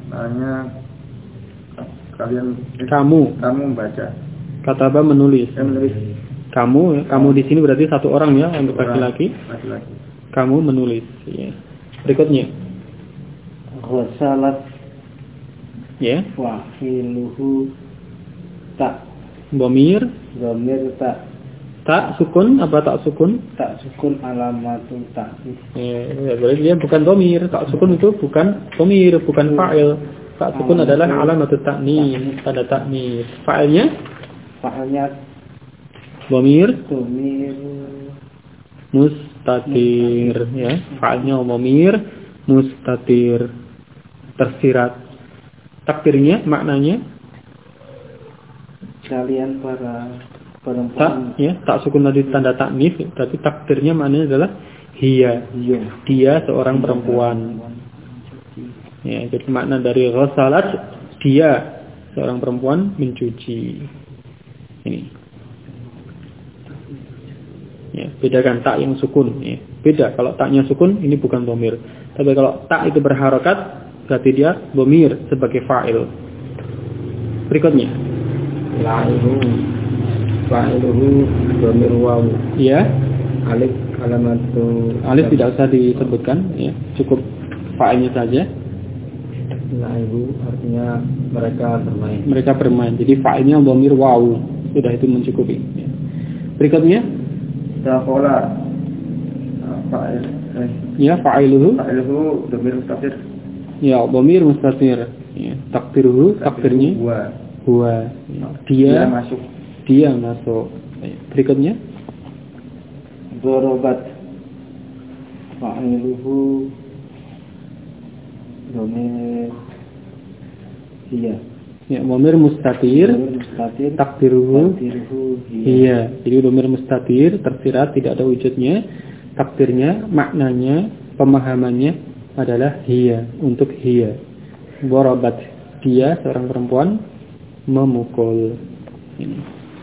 kamu membaca. Kataba menulis. Kamu di sini berarti satu orang ya, untuk laki-laki. Kamu menulis. Ya. Berikutnya. Ghasalat. Ya. Fa'iluhu ta. Dhamir ta. Tak sukun apa tak sukun? Tak sukun alamatul ta'nif. Ya, berarti dia bukan dhamir. Tak sukun itu bukan dhamir, bukan fa'il. Tak sukun adalah alamatul ta'nif, tanda ta'nif. Fa'ilnya dhamir mustatir ya. Fa'ilnya dhamir mustatir, tersirat. Takdirnya maknanya kalian para perempuan. Tak ya, tak sukun tadi tanda taknif, tapi takdirnya maknanya adalah hiya. Dia seorang perempuan. Ya, jadi makna dari ghasalat, dia seorang perempuan mencuci. Ini. Ya, bedakan tak yang sukun ya. Beda, kalau taknya sukun ini bukan dhamir. Tapi kalau tak itu berharokat berarti dia dhamir sebagai fa'il. Berikutnya. fa'iluhu dhamir wawu. Ya. Alif alamatu. Alif tidak usah disebutkan, ya. Cukup fa'ilnya saja. La'ibu artinya mereka bermain. Mereka bermain. Jadi fa'ilnya dhamir wawu. Sudah itu mencukupi. Ya. Berikutnya. Dakhala fa'il. Ya, fa'iluhu. Fa'iluhu dhamir mustatir. Ya, dhamir mustatir. Ya, takdiruhu, takdirnya huwa. Ya. Dia masuk. Ya. Berikutnya. Dorobat fa'iluhu dhamir hiya. Ya, dhamir mustatir. Takdiruhu hiya. Jadi dhamir mustatir tersirat, tidak ada wujudnya. Takdirnya, maknanya, pemahamannya adalah hiya, untuk hiya. Dorobat, dia seorang perempuan memukul. Ini.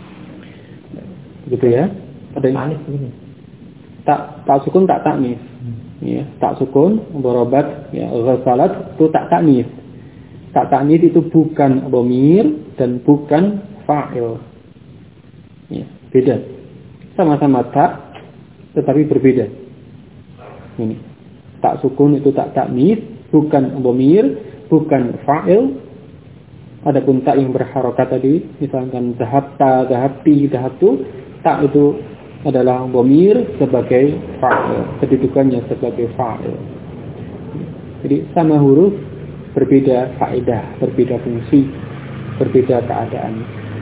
Gitu ya. Ada yang begini. Tak sukun, tak taknis. Ya, tak sukun, dorobat, ya, ghasalat itu tak taknis. Tak taknis itu bukan dhamir dan bukan fa'il. Ya, beda. Sama-sama tak, tetapi berbeda. Ini. Tak sukun itu tak taknis, bukan dhamir, bukan fa'il. Adapun tak yang berharokat tadi, misalkan zahabta, zahabti, zahabtu, tak itu adalah dhamir sebagai fa'il, kedudukannya sebagai fa'il. Jadi sama huruf, berbeda faedah, berbeda fungsi, berbeda keadaan.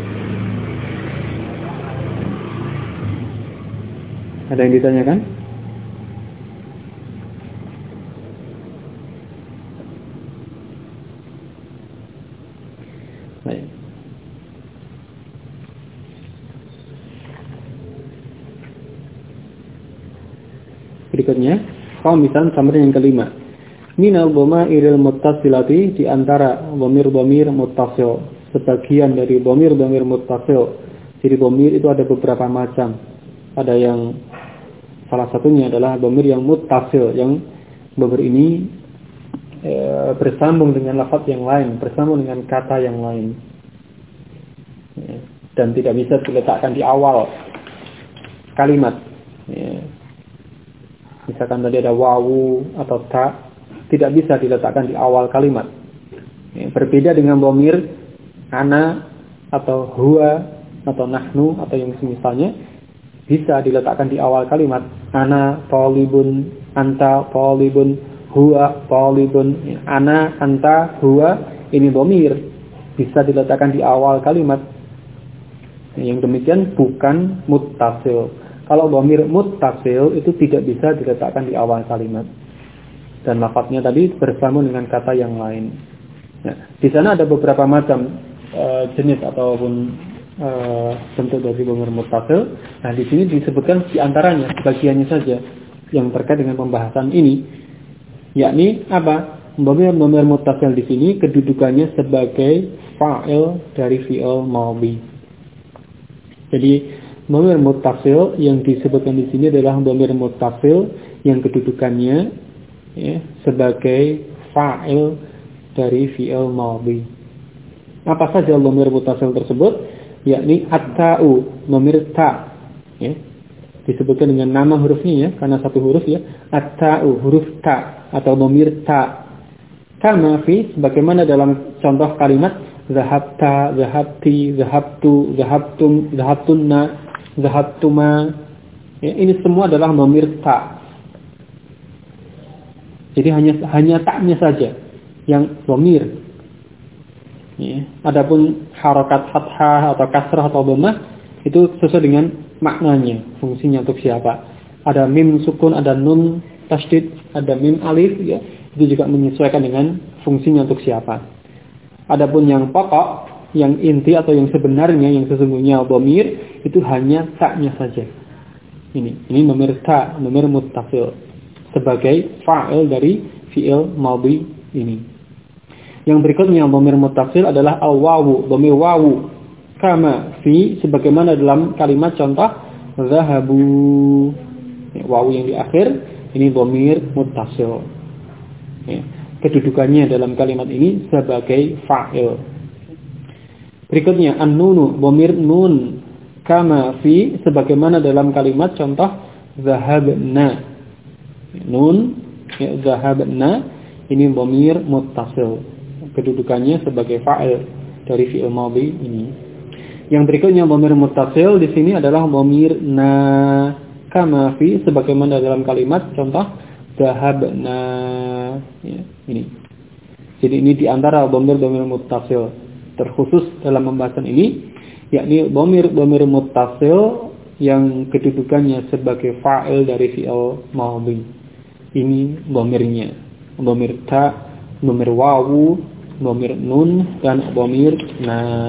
Ada yang ditanyakan? Baik. Berikutnya, misalnya sampai yang kelima. Minal dhamairil muttasilati, di antara dhamir-dhamir muttasil, sebagian dari dhamir-dhamir muttasil. Jadi dhamir itu ada beberapa macam. Ada yang salah satunya adalah dhamir yang muttasil, yang dhamir ini bersambung dengan lafaz yang lain, bersambung dengan kata yang lain. Dan tidak bisa diletakkan di awal kalimat. Misalkan tadi ada wawu atau ta, tidak bisa diletakkan di awal kalimat. Berbeda dengan dhamir ana atau huwa atau nahnu atau yang semisalnya, bisa diletakkan di awal kalimat. Ana talibun, anta talibun, huwa talibun. Ana, anta, huwa, ini dhamir, bisa diletakkan di awal kalimat. Yang demikian bukan muttasil. Kalau dhamir muttasil itu tidak bisa diletakkan di awal kalimat. Dan lafadznya tadi bersambung dengan kata yang lain. Nah, di sana ada beberapa macam jenis ataupun bentuk dari dhamir muttasil. Nah, di sini disebutkan di antaranya, sebagiannya saja yang terkait dengan pembahasan ini. Yakni apa? Dhamir muttasil di sini kedudukannya sebagai fa'il dari fi'il madhi. Jadi dhamir muttasil yang disebutkan di sini adalah dhamir muttasil yang kedudukannya sebagai fa'il dari fi'il madhi. Apa saja dhamir muttasil tersebut? Yakni at-ta'u, dhamir ta, disebutkan dengan nama hurufnya ya, karena satu huruf ya. At-ta'u, huruf ta atau dhamir ta. Kama fi, sebagaimana dalam contoh kalimat zahabta, zahabti, zahabtu, zahabtum, zahabtunna, zahabtuma. Ini semua adalah dhamir ta. Jadi hanya taknya saja yang dhamir. Adapun harokat fathah atau kasrah atau dhammah itu sesuai dengan maknanya, fungsinya untuk siapa. Ada mim sukun, ada nun tasydid, ada mim alif ya. Itu juga menyesuaikan dengan fungsinya untuk siapa. Adapun yang pokok, yang inti atau yang sebenarnya, yang sesungguhnya dhamir itu hanya taknya saja. Ini dhamir ta, dhamir muttasil sebagai fa'il dari fi'il madhi ini. Yang berikutnya dhamir muttasil adalah al-wawu, dhamir wawu. Kama fi, sebagaimana dalam kalimat contoh zahabu. Wawu yang di akhir ini dhamir muttasil. Kedudukannya dalam kalimat ini sebagai fa'il. Berikutnya an-nunu, dhamir nun. kama fi sebagaimana dalam kalimat contoh zahabna. Nun ya, zahabna ini dhamir muttasil. Kedudukannya sebagai fa'il dari fi'il madhi ini. Yang berikutnya dhamir muttasil di sini adalah dhamir na kama fi sebagaimana dalam kalimat contoh zahabna ya, ini. Jadi ini di antara dhamir muttasil terkhusus dalam pembahasan ini yakni dhamir muttasil yang kedudukannya sebagai fa'il dari fi'il madhi. Ini dhamirnya. Dhamir ta, dhamir wawu, dhamir nun dan dhamir na.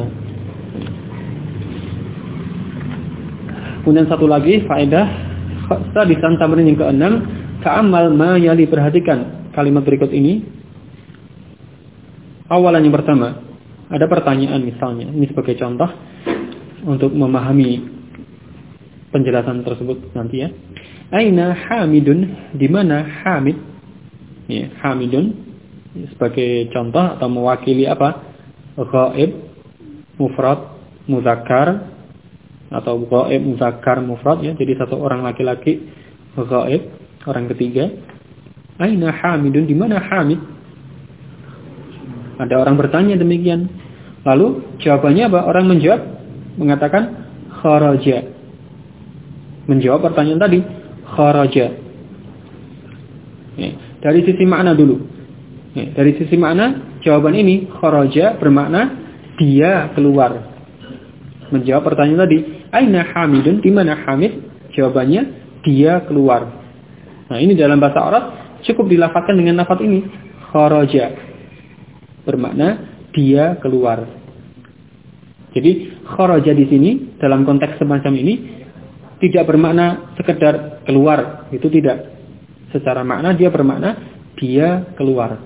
Kemudian satu lagi faedah sadisan tamrin yang ke-6, ta'ammal ma yali, perhatikan kalimat berikut ini. Awalan yang pertama, ada pertanyaan misalnya, ini sebagai contoh untuk memahami penjelasan tersebut nanti ya. Aina Hamidun, di mana Hamid? Ya, Hamidun sebagai contoh atau mewakili apa? Ghaib, mufrad, muzakkar atau ghaib, muzakkar, mufrad ya. Jadi satu orang laki-laki, ghaib, orang ketiga. Aina Hamidun, di mana Hamid? Ada orang bertanya demikian. Lalu jawabannya apa? Orang menjawab mengatakan kharaja. Menjawab pertanyaan tadi, kharaja. Ya, dari sisi makna dulu. Ya, dari sisi makna jawaban ini kharaja bermakna dia keluar. Menjawab pertanyaan tadi, aina Hamidun, di mana Hamid? Jawabannya dia keluar. Nah, ini dalam bahasa Arab cukup dilafadzkan dengan lafaz ini, kharaja. Bermakna dia keluar. Jadi kharaja di sini dalam konteks semacam ini tidak bermakna sekedar keluar, itu tidak. Secara makna dia bermakna dia keluar.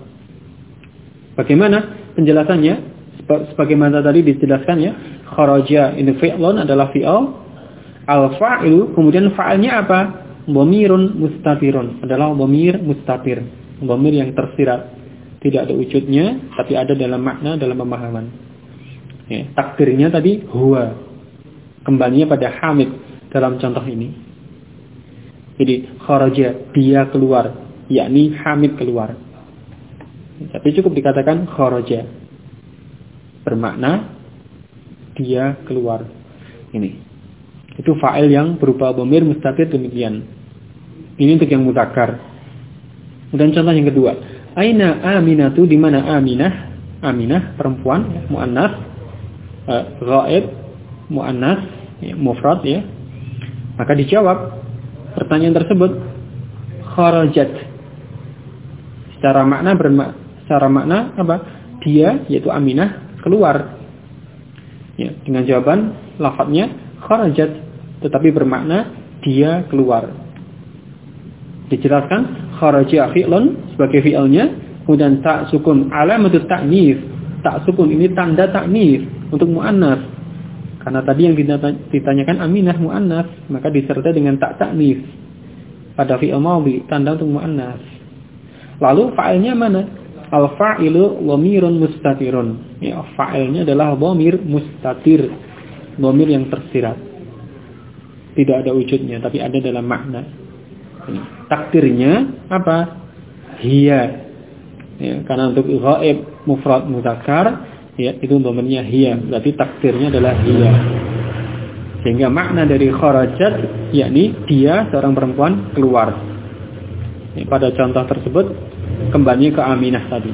Bagaimana penjelasannya? Sebagaimana tadi dijelaskan ya, kharaja ini fi'lun adalah fi'al, al-fa'ilu kemudian fa'ilnya apa? Dhamirun mustatirun, adalah dhamir mustatir, dhamir yang tersirat. Tidak ada wujudnya, tapi ada dalam makna, dalam pemahaman. Ya, takdirnya tadi huwa. Kembalinya pada Hamid dalam contoh ini. Jadi kharaja, dia keluar, yakni Hamid keluar. Tapi cukup dikatakan kharaja. Bermakna dia keluar. Ini. Itu fa'il yang berupa dhamir mustatir demikian. Ini untuk yang mudzakkar. Kemudian contoh yang kedua. Aina Aminatu, di mana Aminah? Aminah perempuan, muannas, ghaib, muannas, ya, mufrad ya. Maka dijawab pertanyaan tersebut kharajat. Secara makna apa? Dia yaitu Aminah keluar. Ya, dengan jawaban lafadznya kharajat, tetapi bermakna dia keluar. Dijelaskan kharaja fi'lun sebagai fi'ilnya, kemudian tak sukun alamatut ta'nits. Tak sukun ini tanda ta'nits untuk muannas. Karena tadi yang ditanyakan Aminah muannas, maka disertai dengan tak ta'nits pada fi'il madhi, tanda untuk muannas. Lalu fa'ilnya mana? Al-fa'ilu dhamirun mustatirun. Ya, fa'ilnya adalah dhamir mustatir, dhamir yang tersirat. Tidak ada wujudnya, tapi ada dalam makna. Takdirnya apa? Hiya. Ya, karena untuk ghaib mufrad muzakkar ya itu dhamirnya hiya, berarti takdirnya adalah hiya. Sehingga makna dari kharajat yakni dia seorang perempuan keluar. Ya, pada contoh tersebut kembali ke Aminah tadi.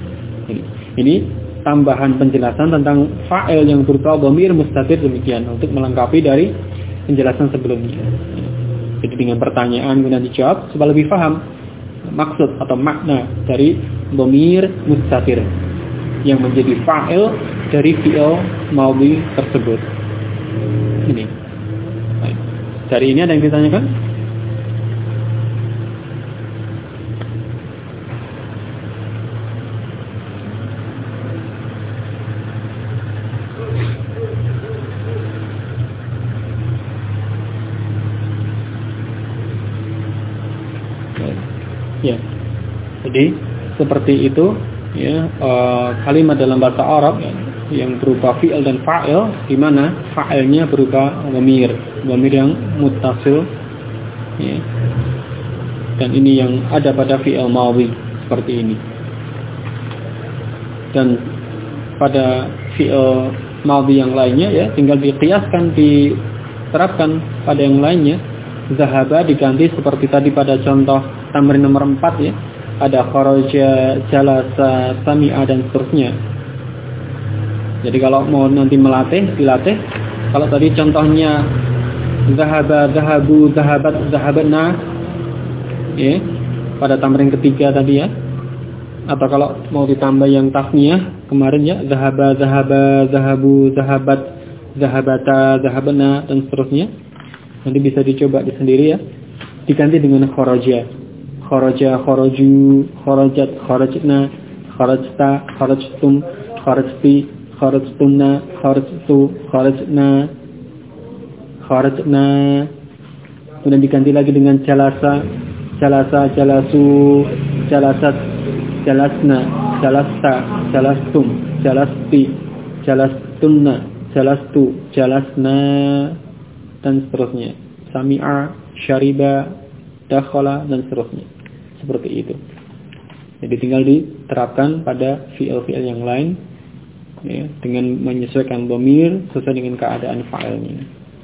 Ini tambahan penjelasan tentang fa'il yang berupa dhamir mustatir demikian untuk melengkapi dari penjelasan sebelumnya. Jadi dengan pertanyaan kemudian dijawab supaya lebih paham maksud atau makna dari dhamir mustatir yang menjadi fa'il dari fi'il madhi tersebut. Ini. Baik. Dari ini ada yang ditanyakan? Ya, jadi seperti itu ya, kalimat dalam bahasa Arab ya, yang berupa fi'il dan fa'il, di mana fa'ilnya berupa dhamir yang muttasil, ya. Dan ini yang ada pada fi'il madhi seperti ini. Dan pada fi'il madhi yang lainnya, ya, tinggal diqiyaskan, diterapkan pada yang lainnya. Zahaba diganti seperti tadi pada contoh tamrin nomor 4, ya. Ada kharaja, jalasa, sami'a dan seterusnya. Jadi kalau mau nanti dilatih. Kalau tadi contohnya zahaba, zahabu, zahabat, zahabna, ya, pada tamrin ketiga tadi, ya. Atau kalau mau ditambah yang tasniyah kemarin, ya, zahaba, zahaba, zahabu, zahabat, zahabata, zahabna dan seterusnya. Nanti bisa dicoba di sendiri, ya. Diganti dengan kharaja. Kharaja, kharaju, kharajat, kharajna, kharajta, kharajtum, kharajti, kharajtunna, kharajtu, kharajna, kharajna. Kemudian diganti lagi dengan jalasa, jalasa, jalasu, jalasat, jalasna, jalasta, jalastum, jalasti, jalastunna, jalastu, jalasna dan seterusnya. Sami'a, syariba, dakhala dan seterusnya. Seperti itu. Jadi tinggal diterapkan pada fi'il-fi'il yang lain, ya, dengan menyesuaikan dhamir sesuai dengan keadaan fa'ilnya.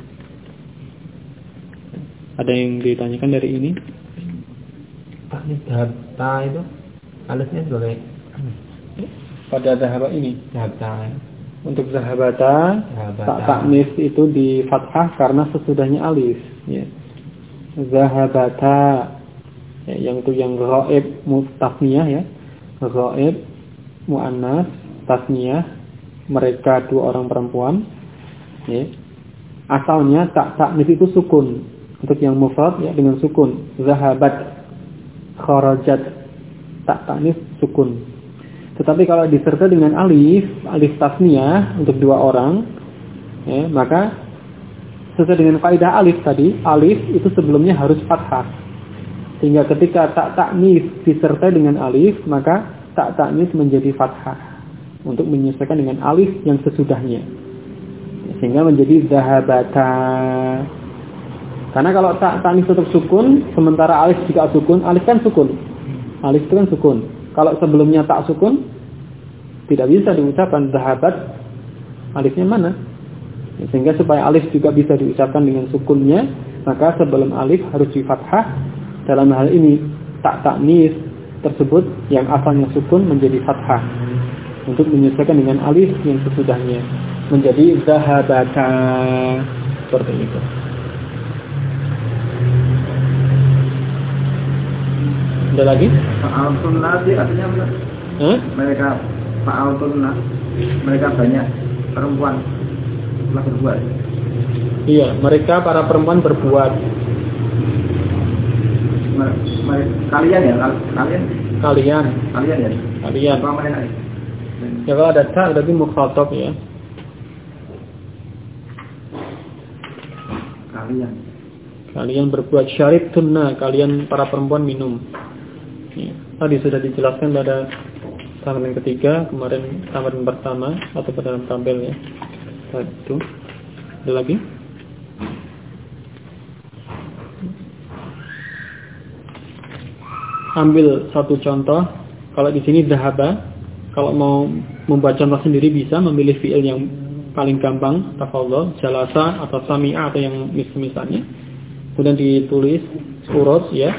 Ada yang ditanyakan dari ini? Taknis dhabta itu alasnya sebagai pada zahaba ini. dhabta. Untuk zahabata, taknis itu di fathah karena sesudahnya alif, ya. Zahabata, ya, yang itu yang ghaib tasniyah, ya. Ghaib muannas tasniyah, mereka dua orang perempuan, ya. Asalnya taknis itu sukun. Untuk yang mufrad, ya, dengan sukun. Zahabat, kharajat, taknis sukun. Tetapi kalau disertai dengan alif tasniyah untuk dua orang, ya, maka sesuai dengan kaidah alif tadi, alif itu sebelumnya harus fathah. Sehingga ketika taknis disertai dengan alif, maka taknis menjadi fathah untuk menyesuaikan dengan alif yang sesudahnya. Sehingga menjadi zahabata. Karena kalau taknis tetap sukun, sementara alif juga sukun, alif kan sukun. Alif itu kan sukun. Kalau sebelumnya tak sukun, tidak bisa diucapkan zahabat, alifnya mana? Sehingga supaya alif juga bisa diucapkan dengan sukunnya, maka sebelum alif harus di fathah. Dalam hal ini taknis tersebut yang asalnya sukun menjadi fathah untuk menyesuaikan dengan alif yang sesudahnya, menjadi zahabata. Seperti itu. Ada lagi? Fa'altunna artinya apa? Mereka fa'altunna, mereka banyak perempuan telah berbuat. Iya, mereka para perempuan berbuat. Kalian ya? Kalian. Apa mereka? Ya, kalau ada ta berarti mukhatab, ya. Kalian berbuat. Syaribtunna, kalian para perempuan minum. Ya. Tadi sudah dijelaskan pada tamrin ketiga, kemarin tamrin pertama atau pada dalam tabel, ya. Itu. Ada lagi? Ambil satu contoh. Kalau di sini dhahaba, kalau mau membuat contoh sendiri bisa memilih fi'il yang paling gampang, tafadhol, jalasa atau sami'a atau yang misalnya. Kemudian ditulis urut, ya.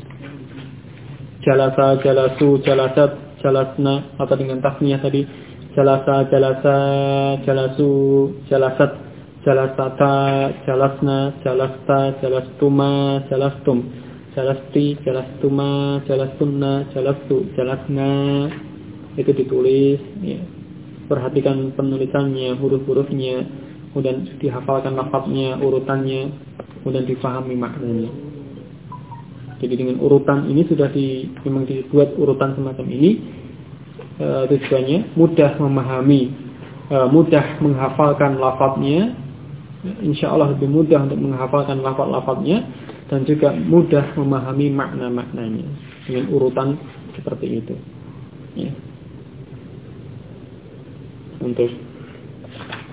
Jalasa, jalasu, jalasat, jalasna, atau dengan tasniyah tadi. Jalasa, jalasa, jalasu, jalasat, jalasata, jalasna, jalasta, jalastuma, jalastum, jalasti, jalastuma, jalastunna, jalastu, jalasna. Itu ditulis, ya. Perhatikan penulisannya, huruf-hurufnya, kemudian dihafalkan lafaznya, urutannya, kemudian difahami maknanya. Jadi dengan urutan ini sudah memang dibuat urutan semacam ini, tujuannya mudah memahami, mudah menghafalkan lafaznya, insya Allah lebih mudah untuk menghafalkan lafaz-lafaznya, dan juga mudah memahami makna-maknanya dengan urutan seperti itu. Ya. Untuk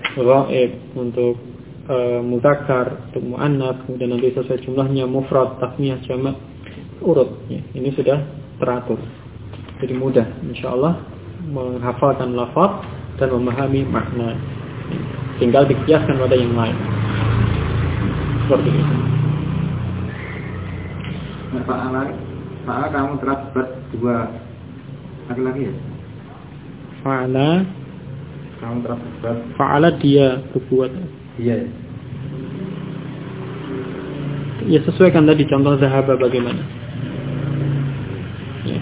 ghaib, untuk muzakkar, untuk muannats, kemudian nanti sesuai jumlahnya mufrad, tasniyah, jamak, urut. Ya, ini sudah teratur. Jadi mudah insyaallah menghafalkan lafaz dan memahami makna. Tinggal dikiaskan pada yang lain. Seperti itu. Nah, Pak kamu terdapat dua laki-laki ya? Fa'ala Kamu terdapat. Fa'ala dia berbuat. Iya. Ya sesuaikan tadi contoh zahaba bagaimana. Ya.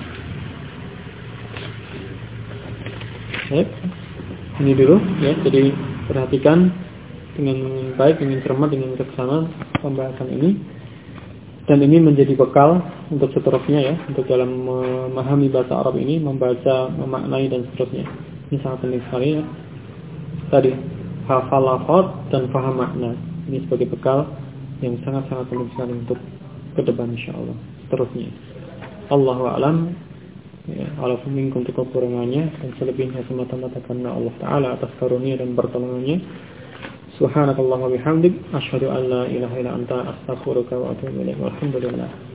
Baik. Ini dulu ya. Jadi perhatikan dengan baik, dengan cermat, dengan bijaksana pembahasan ini. Dan ini menjadi bekal untuk seterusnya ya, untuk dalam memahami bahasa Arab ini, membaca, memaknai dan seterusnya. Ini sangat penting sekali ya. Tadi hafal lafaz dan paham makna. Ini sebagai bekal yang sangat-sangat penting sekali untuk ke depan insyaallah. Seterusnya. Allahu a'lam. Ya, walaupun minkum untuk kekurangannya dan selebihnya semata-mata karena Allah Ta'ala atas karunia dan pertolongannya. Subhanakallahumma bihamdik asyhadu an la ilaha illa anta astaghfiruka wa atubu ilaik. Walhamdulillah.